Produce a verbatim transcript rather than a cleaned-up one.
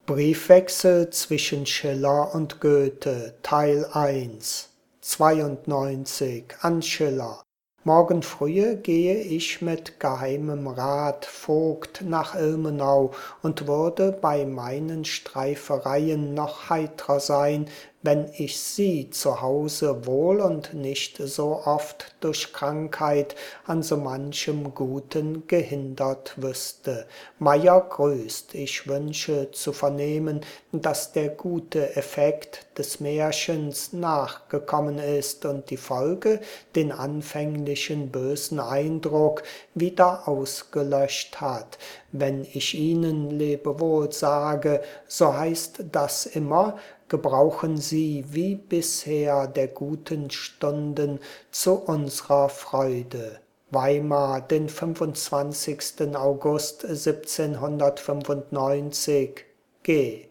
Briefwechsel zwischen Schiller und Goethe, Teil eins, zweiundneunzig an Schiller. Morgen frühe gehe ich mit geheimem Rat, Vogt, nach Ilmenau und würde bei meinen Streifereien noch heitrer sein, wenn ich Sie zu Hause wohl und nicht so oft durch Krankheit an so manchem Guten gehindert wüsste. Meyer grüßt, ich wünsche zu vernehmen, dass der gute Effekt des Märchens nachgekommen ist und die Folge den anfänglichen bösen Eindruck wieder ausgelöscht hat. Wenn ich Ihnen Lebewohl sage, so heißt das immer, gebrauchen Sie wie bisher der guten Stunden zu unserer Freude. Weimar, den fünfundzwanzigsten August siebzehnhundertfünfundneunzig, G